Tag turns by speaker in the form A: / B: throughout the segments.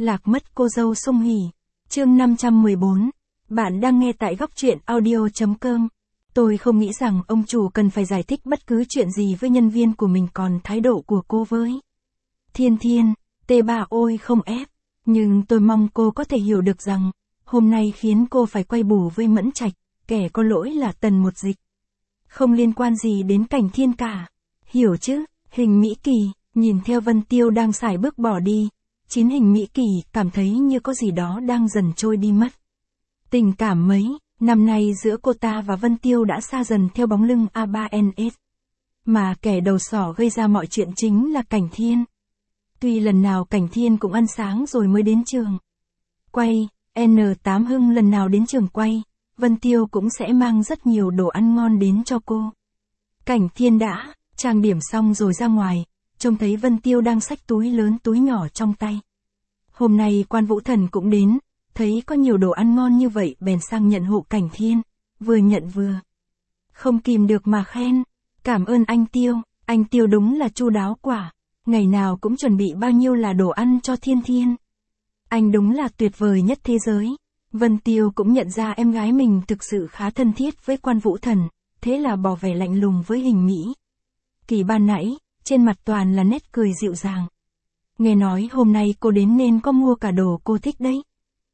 A: Lạc mất cô dâu Sung Hỉ. Chương 514. Bạn đang nghe tại góc truyện audio.com. Tôi không nghĩ rằng ông chủ cần phải giải thích bất cứ chuyện gì với nhân viên của mình, còn thái độ của cô với Thiên Thiên, T3 ôi không ép. Nhưng tôi mong cô có thể hiểu được rằng, hôm nay khiến cô phải quay bù với Mẫn Trạch, kẻ có lỗi là Tần Một Dịch. Không liên quan gì đến Cảnh Thiên cả. Hiểu chứ? Hình Mỹ Kỳ, nhìn theo Vân Tiêu đang sải bước bỏ đi. Chín Hình Mỹ Kỳ cảm thấy như có gì đó đang dần trôi đi mất. Tình cảm mấy năm nay giữa cô ta và Vân Tiêu đã xa dần theo bóng lưng A3NS. Mà kẻ đầu sỏ gây ra mọi chuyện chính là Cảnh Thiên. Tuy lần nào Cảnh Thiên cũng ăn sáng rồi mới đến trường quay, N8 Hưng lần nào đến trường quay, Vân Tiêu cũng sẽ mang rất nhiều đồ ăn ngon đến cho cô. Cảnh Thiên đã trang điểm xong rồi ra ngoài, trông thấy Vân Tiêu đang xách túi lớn túi nhỏ trong tay. Hôm nay Quan Vũ Thần cũng đến, thấy có nhiều đồ ăn ngon như vậy bèn sang nhận hộ Cảnh Thiên, vừa nhận vừa không kìm được mà khen. Cảm ơn anh Tiêu đúng là chu đáo quả, ngày nào cũng chuẩn bị bao nhiêu là đồ ăn cho Thiên Thiên. Anh đúng là tuyệt vời nhất thế giới. Vân Tiêu cũng nhận ra em gái mình thực sự khá thân thiết với Quan Vũ Thần, thế là bỏ vẻ lạnh lùng với Hình Mỹ Kỳ ban nãy, trên mặt toàn là nét cười dịu dàng. Nghe nói hôm nay cô đến nên có mua cả đồ cô thích đấy.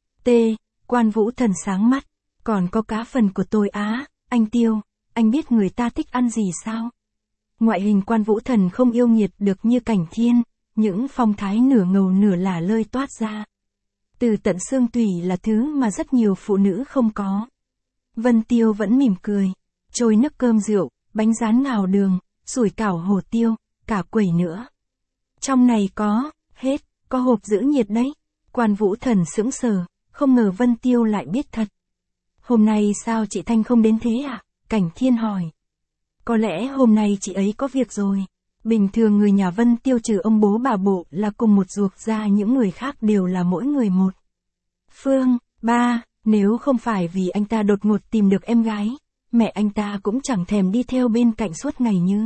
A: Quan Vũ Thần sáng mắt, còn có cá phần của tôi á, anh Tiêu, anh biết người ta thích ăn gì sao? Ngoại hình Quan Vũ Thần không yêu nghiệt được như Cảnh Thiên, những phong thái nửa ngầu nửa lả lơi toát ra từ tận xương tủy là thứ mà rất nhiều phụ nữ không có. Vân Tiêu vẫn mỉm cười, trôi nước cơm rượu, bánh rán ngào đường, sủi cảo hổ tiêu, cả quẩy nữa. Trong này có hộp giữ nhiệt đấy. Quan Vũ Thần sững sờ, không ngờ Vân Tiêu lại biết thật. Hôm nay sao chị Thanh không đến thế à? Cảnh Thiên hỏi. Có lẽ hôm nay chị ấy có việc rồi. Bình thường người nhà Vân Tiêu trừ ông bố bà bộ là cùng một ruột ra, những người khác đều là mỗi người một phương. Nếu không phải vì anh ta đột ngột tìm được em gái, mẹ anh ta cũng chẳng thèm đi theo bên cạnh suốt ngày như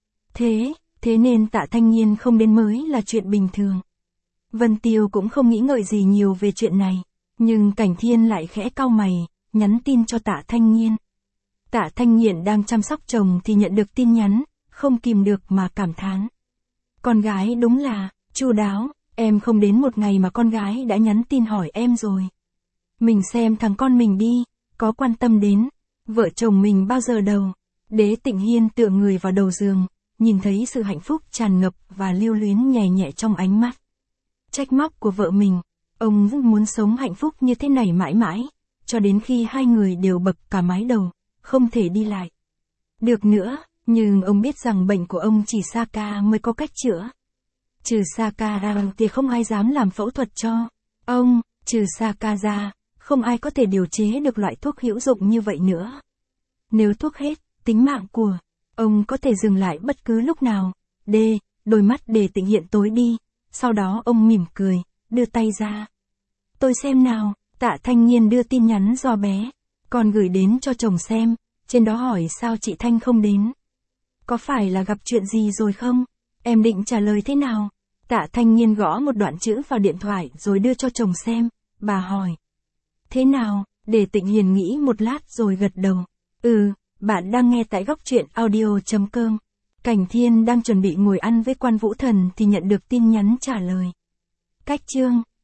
A: thế nên Tạ Thanh Nhiên không đến mới là chuyện bình thường. Vân Tiêu cũng không nghĩ ngợi gì nhiều về chuyện này, nhưng Cảnh Thiên lại khẽ cau mày, nhắn tin cho Tạ Thanh Nhiên. Tạ Thanh Nhiên đang chăm sóc chồng thì nhận được tin nhắn, không kìm được mà cảm thán. Con gái đúng là chu đáo, em không đến một ngày mà con gái đã nhắn tin hỏi em rồi. Mình xem thằng con mình đi, có quan tâm đến vợ chồng mình bao giờ đâu. Đế Tịnh Hiên tựa người vào đầu giường, nhìn thấy sự hạnh phúc tràn ngập và lưu luyến nhẹ nhẹ trong ánh mắt trách móc của vợ mình. Ông rất muốn sống hạnh phúc như thế này mãi mãi, cho đến khi hai người đều bập cả mái đầu, không thể đi lại được nữa. Nhưng ông biết rằng bệnh của ông chỉ Saka mới có cách chữa. Trừ Saka ra thì không ai dám làm phẫu thuật cho ông, trừ Saka ra, không ai có thể điều chế được loại thuốc hữu dụng như vậy nữa. Nếu thuốc hết, tính mạng của ông có thể dừng lại bất cứ lúc nào. Đôi mắt Đề Tịnh Hiện tối đi, sau đó ông mỉm cười, đưa tay ra. Tôi xem nào. Tạ Thanh Nhiên đưa tin nhắn do bé còn gửi đến cho chồng xem, trên đó hỏi sao chị Thanh không đến. Có phải là gặp chuyện gì rồi không? Em định trả lời thế nào? Tạ Thanh Nhiên gõ một đoạn chữ vào điện thoại rồi đưa cho chồng xem. Bà hỏi. Thế nào? Đề Tịnh Hiền nghĩ một lát rồi gật đầu. Bạn đang nghe tại góc truyện audio.com. Cảnh Thiên đang chuẩn bị ngồi ăn với Quan Vũ Thần thì nhận được tin nhắn trả lời. Cách chương